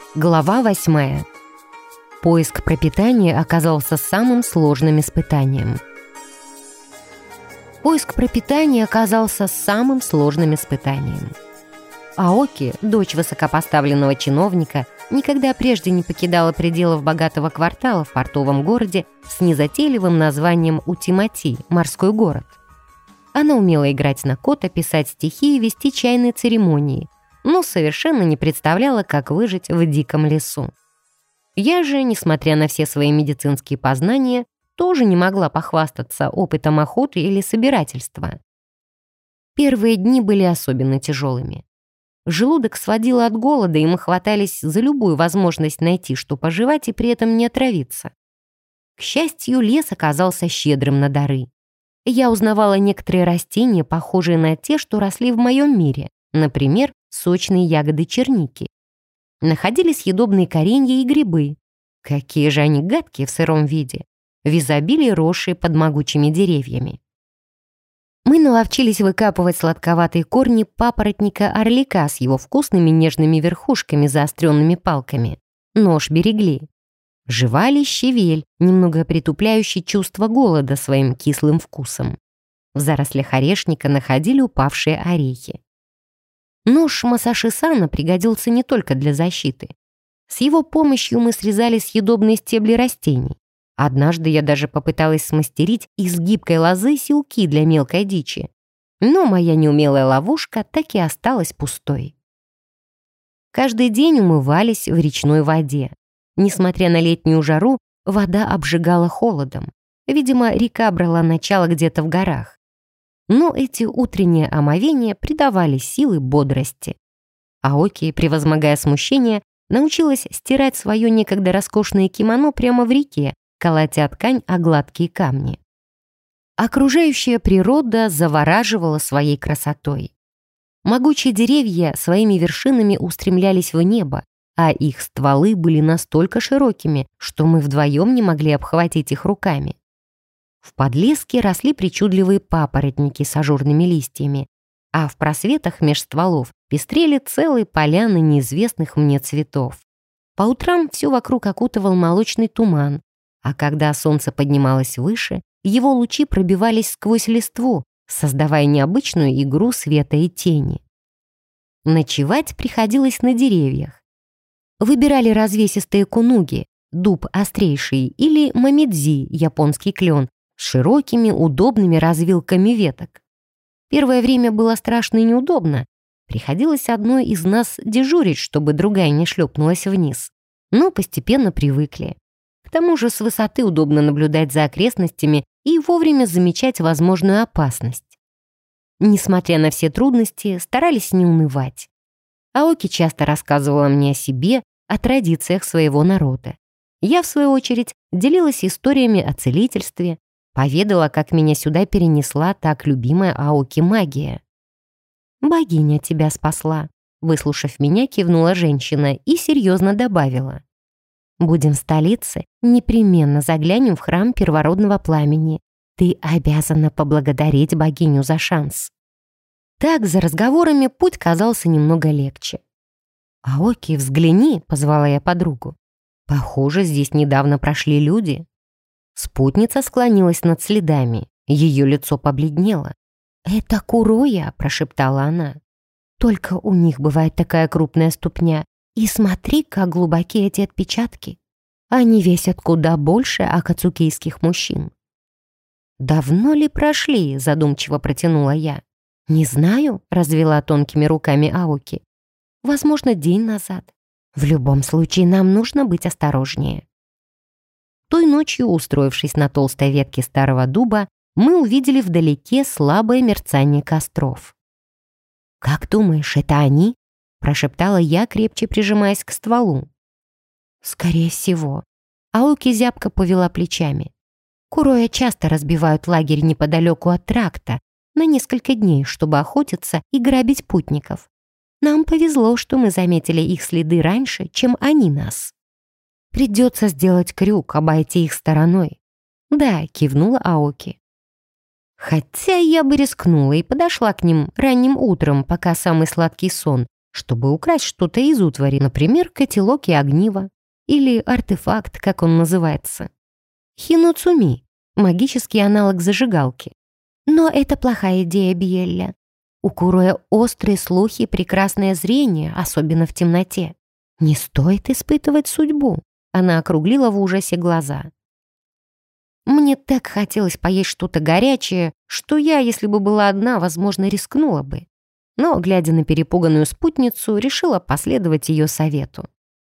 Глава 8. Поиск пропитания оказался самым сложным испытанием. Поиск пропитания оказался самым сложным испытанием. Аоки, дочь высокопоставленного чиновника, никогда прежде не покидала пределов богатого квартала в портовом городе с незатейливым названием Утимати, морской город. Она умела играть на кота, писать стихи и вести чайные церемонии, но совершенно не представляла, как выжить в диком лесу. Я же, несмотря на все свои медицинские познания, тоже не могла похвастаться опытом охоты или собирательства. Первые дни были особенно тяжелыми. Желудок сводило от голода, и мы хватались за любую возможность найти, что пожевать и при этом не отравиться. К счастью, лес оказался щедрым на дары. Я узнавала некоторые растения, похожие на те, что росли в моем мире, например, сочные ягоды черники. Находились съедобные коренья и грибы. Какие же они гадкие в сыром виде, в изобилии росшие под могучими деревьями. Мы наловчились выкапывать сладковатые корни папоротника-орлика с его вкусными нежными верхушками, заостренными палками. Нож берегли. Жевали щавель, немного притупляющий чувство голода своим кислым вкусом. В зарослях орешника находили упавшие орехи. Нож Масаши-сана пригодился не только для защиты. С его помощью мы срезали съедобные стебли растений. Однажды я даже попыталась смастерить из гибкой лозы силки для мелкой дичи. Но моя неумелая ловушка так и осталась пустой. Каждый день умывались в речной воде. Несмотря на летнюю жару, вода обжигала холодом. Видимо, река брала начало где-то в горах. Но эти утренние омовения придавали силы бодрости. Аоки, превозмогая смущение, научилась стирать свое некогда роскошное кимоно прямо в реке, колотя ткань о гладкие камни. Окружающая природа завораживала своей красотой. Могучие деревья своими вершинами устремлялись в небо, а их стволы были настолько широкими, что мы вдвоем не могли обхватить их руками. В подлеске росли причудливые папоротники с ажурными листьями, а в просветах меж стволов пестрели целые поляны неизвестных мне цветов. По утрам все вокруг окутывал молочный туман, а когда солнце поднималось выше, его лучи пробивались сквозь листву, создавая необычную игру света и тени. Ночевать приходилось на деревьях. Выбирали развесистые кунуги, дуб острейший, или мамидзи, японский клен, с широкими, удобными развилками веток. Первое время было страшно и неудобно. Приходилось одной из нас дежурить, чтобы другая не шлепнулась вниз. Но постепенно привыкли. К тому же с высоты удобно наблюдать за окрестностями и вовремя замечать возможную опасность. Несмотря на все трудности, старались не унывать. Аоки часто рассказывала мне о себе, о традициях своего народа. Я, в свою очередь, делилась историями о целительстве, поведала, как меня сюда перенесла так любимая Аоки магия. «Богиня тебя спасла», — выслушав меня, кивнула женщина и серьезно добавила. «Будем в столице, непременно заглянем в храм первородного пламени. Ты обязана поблагодарить богиню за шанс». Так, за разговорами, путь казался немного легче. «Аоки, взгляни», — позвала я подругу. «Похоже, здесь недавно прошли люди». Спутница склонилась над следами. Ее лицо побледнело. «Это Куроя», — прошептала она. «Только у них бывает такая крупная ступня. И смотри, как глубоки эти отпечатки. Они весят куда больше акацукийских мужчин». «Давно ли прошли?» — задумчиво протянула я. «Не знаю», — развела тонкими руками Аоки. «Возможно, день назад. В любом случае, нам нужно быть осторожнее». Той ночью, устроившись на толстой ветке старого дуба, мы увидели вдалеке слабое мерцание костров. «Как думаешь, это они?» — прошептала я, крепче прижимаясь к стволу. «Скорее всего». Аоки зябко повела плечами. «Куроя часто разбивают лагерь неподалеку от тракта на несколько дней, чтобы охотиться и грабить путников. Нам повезло, что мы заметили их следы раньше, чем они нас. Придется сделать крюк, обойти их стороной». «Да», — кивнула Аоки. Хотя я бы рискнула и подошла к ним ранним утром, пока самый сладкий сон, чтобы украсть что-то из утвари, например, котелок и огниво, или артефакт, как он называется. Хинуцуми — магический аналог зажигалки. Но это плохая идея, Бьелля. У Куроя острые слухи и прекрасное зрение, особенно в темноте. Не стоит испытывать судьбу. Она округлила в ужасе глаза. Мне так хотелось поесть что-то горячее, что я, если бы была одна, возможно, рискнула бы. Но, глядя на перепуганную спутницу, решила последовать ее совету.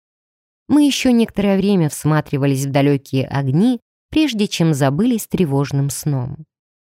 Мы еще некоторое время всматривались в далекие огни, прежде чем забылись тревожным сном.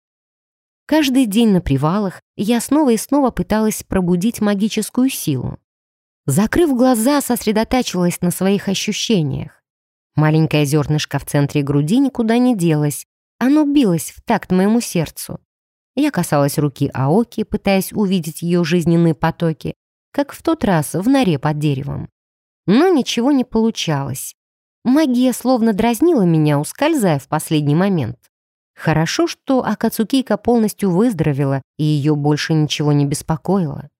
Каждый день на привалах я снова и снова пыталась пробудить магическую силу. Закрыв глаза, сосредотачивалась на своих ощущениях. Маленькое зернышко в центре груди никуда не делось, оно билось в такт моему сердцу. Я касалась руки Аоки, пытаясь увидеть ее жизненные потоки, как в тот раз в норе под деревом. Но ничего не получалось. Магия словно дразнила меня, ускользая в последний момент. Хорошо, что Акацукийка полностью выздоровела, и ее больше ничего не беспокоило.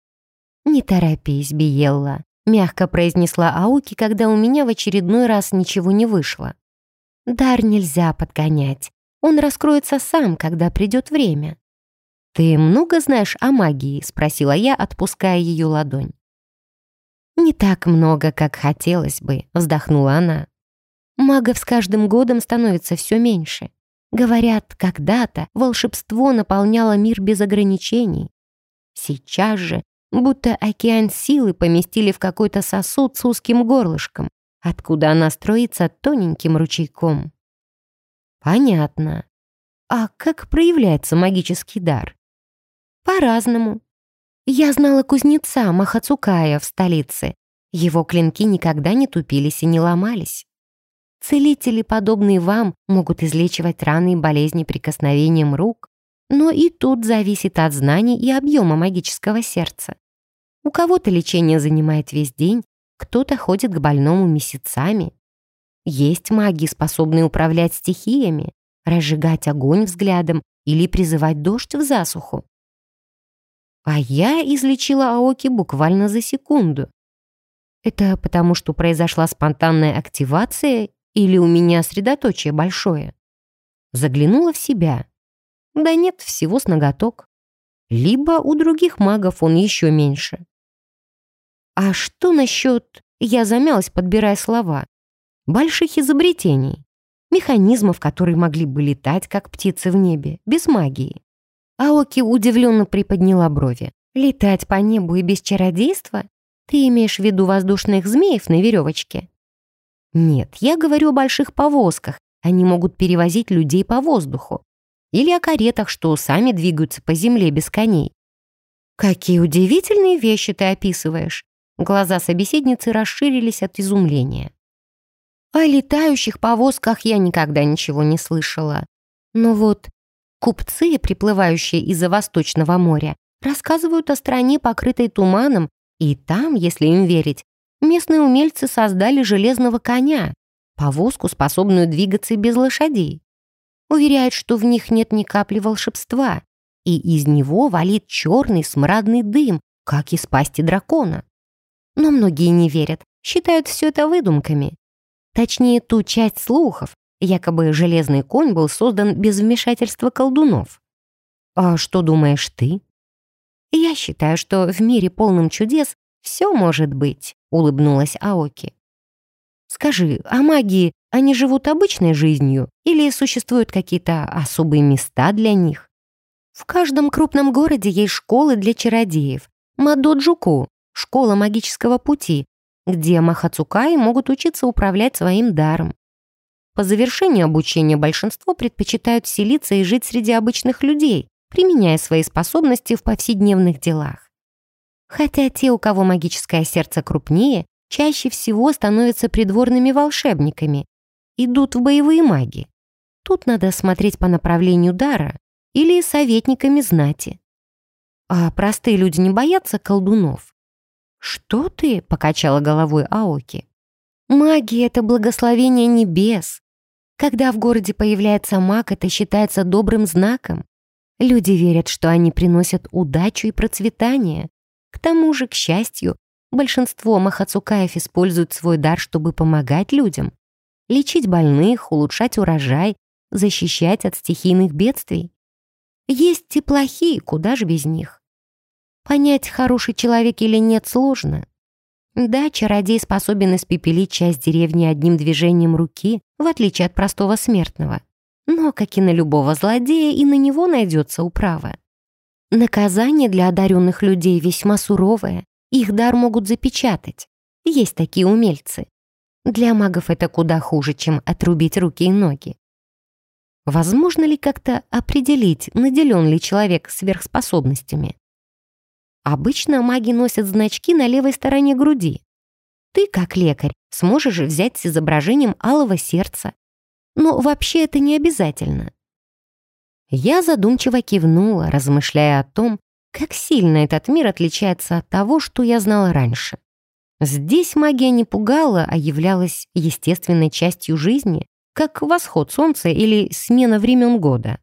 «Не торопись, Биелла», — мягко произнесла Аоки, когда у меня в очередной раз ничего не вышло. «Дар нельзя подгонять. Он раскроется сам, когда придет время». «Ты много знаешь о магии?» — спросила я, отпуская ее ладонь. «Не так много, как хотелось бы», — вздохнула она. «Магов с каждым годом становится все меньше. Говорят, когда-то волшебство наполняло мир без ограничений. Сейчас же будто океан силы поместили в какой-то сосуд с узким горлышком, откуда она строится тоненьким ручейком». «Понятно. А как проявляется магический дар?» «По-разному. Я знала кузнеца Махацукая в столице. Его клинки никогда не тупились и не ломались. Целители, подобные вам, могут излечивать раны и болезни прикосновением рук, но и тут зависит от знаний и объема магического сердца. У кого-то лечение занимает весь день, кто-то ходит к больному месяцами. Есть маги, способные управлять стихиями, разжигать огонь взглядом или призывать дождь в засуху. А я излечила Аоки буквально за секунду. Это потому, что произошла спонтанная активация или у меня средоточие большое? Заглянула в себя. Да нет, всего с ноготок. Либо у других магов он еще меньше. А что насчет... Я замялась, подбирая слова. Больших изобретений. Механизмов, которые могли бы летать, как птицы в небе, без магии. Аоки удивленно приподняла брови. «Летать по небу и без чародейства? Ты имеешь в виду воздушных змеев на веревочке?» «Нет, я говорю о больших повозках. Они могут перевозить людей по воздуху. Или о каретах, что сами двигаются по земле без коней». «Какие удивительные вещи ты описываешь!» Глаза собеседницы расширились от изумления. О летающих повозках я никогда ничего не слышала. Но вот купцы, приплывающие из-за Восточного моря, рассказывают о стране, покрытой туманом, и там, если им верить, местные умельцы создали железного коня, повозку, способную двигаться без лошадей. Уверяют, что в них нет ни капли волшебства, и из него валит черный смрадный дым, как из пасти дракона. Но многие не верят, считают все это выдумками. Точнее, ту часть слухов, якобы железный конь был создан без вмешательства колдунов. А что думаешь ты? Я считаю, что в мире полном чудес все может быть, улыбнулась Аоки. Скажи, а маги, они живут обычной жизнью или существуют какие-то особые места для них? В каждом крупном городе есть школы для чародеев. Мадоджуку, школа магического пути, где махацукаи могут учиться управлять своим даром. По завершении обучения большинство предпочитают селиться и жить среди обычных людей, применяя свои способности в повседневных делах. Хотя те, у кого магическое сердце крупнее, чаще всего становятся придворными волшебниками, идут в боевые маги. Тут надо смотреть по направлению дара или советниками знати. А простые люди не боятся колдунов. «Что ты?» — покачала головой Аоки. «Магия — это благословение небес. Когда в городе появляется маг, это считается добрым знаком. Люди верят, что они приносят удачу и процветание. К тому же, к счастью, большинство махацукаев используют свой дар, чтобы помогать людям, лечить больных, улучшать урожай, защищать от стихийных бедствий. Есть и плохие, куда же без них. Понять, хороший человек или нет, сложно. Да, чародей способен испепелить часть деревни одним движением руки, в отличие от простого смертного. Но, как и на любого злодея, и на него найдется управа. Наказание для одаренных людей весьма суровое. Их дар могут запечатать. Есть такие умельцы. Для магов это куда хуже, чем отрубить руки и ноги. Возможно ли как-то определить, наделен ли человек сверхспособностями? Обычно маги носят значки на левой стороне груди. Ты, как лекарь, сможешь взять с изображением алого сердца. Но вообще это не обязательно. Я задумчиво кивнула, размышляя о том, как сильно этот мир отличается от того, что я знала раньше. Здесь магия не пугала, а являлась естественной частью жизни, как восход солнца или смена времен года.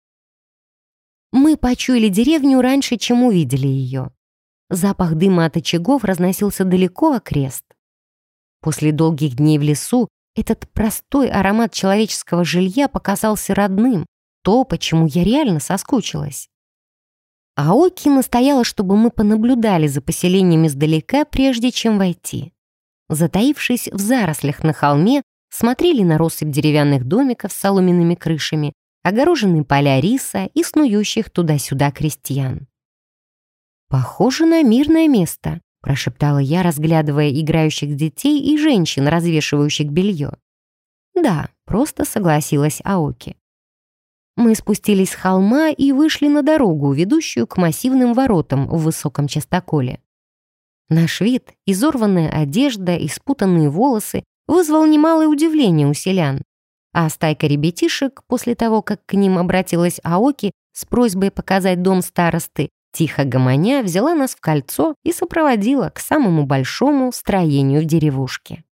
Мы почуяли деревню раньше, чем увидели ее. Запах дыма от очагов разносился далеко окрест. После долгих дней в лесу этот простой аромат человеческого жилья показался родным, то, почему я реально соскучилась. Аоки настояла, чтобы мы понаблюдали за поселением издалека, прежде чем войти. Затаившись в зарослях на холме, смотрели на россыпь деревянных домиков с соломенными крышами, огороженные поля риса и снующих туда-сюда крестьян. «Похоже на мирное место», — прошептала я, разглядывая играющих детей и женщин, развешивающих белье. «Да», — просто согласилась Аоки. Мы спустились с холма и вышли на дорогу, ведущую к массивным воротам в высоком частоколе. Наш вид, изорванная одежда и спутанные волосы вызвал немалое удивление у селян, а стайка ребятишек, после того, как к ним обратилась Аоки с просьбой показать дом старосты, тихо гомоня, взяла нас в кольцо и сопроводила к самому большому строению в деревушке.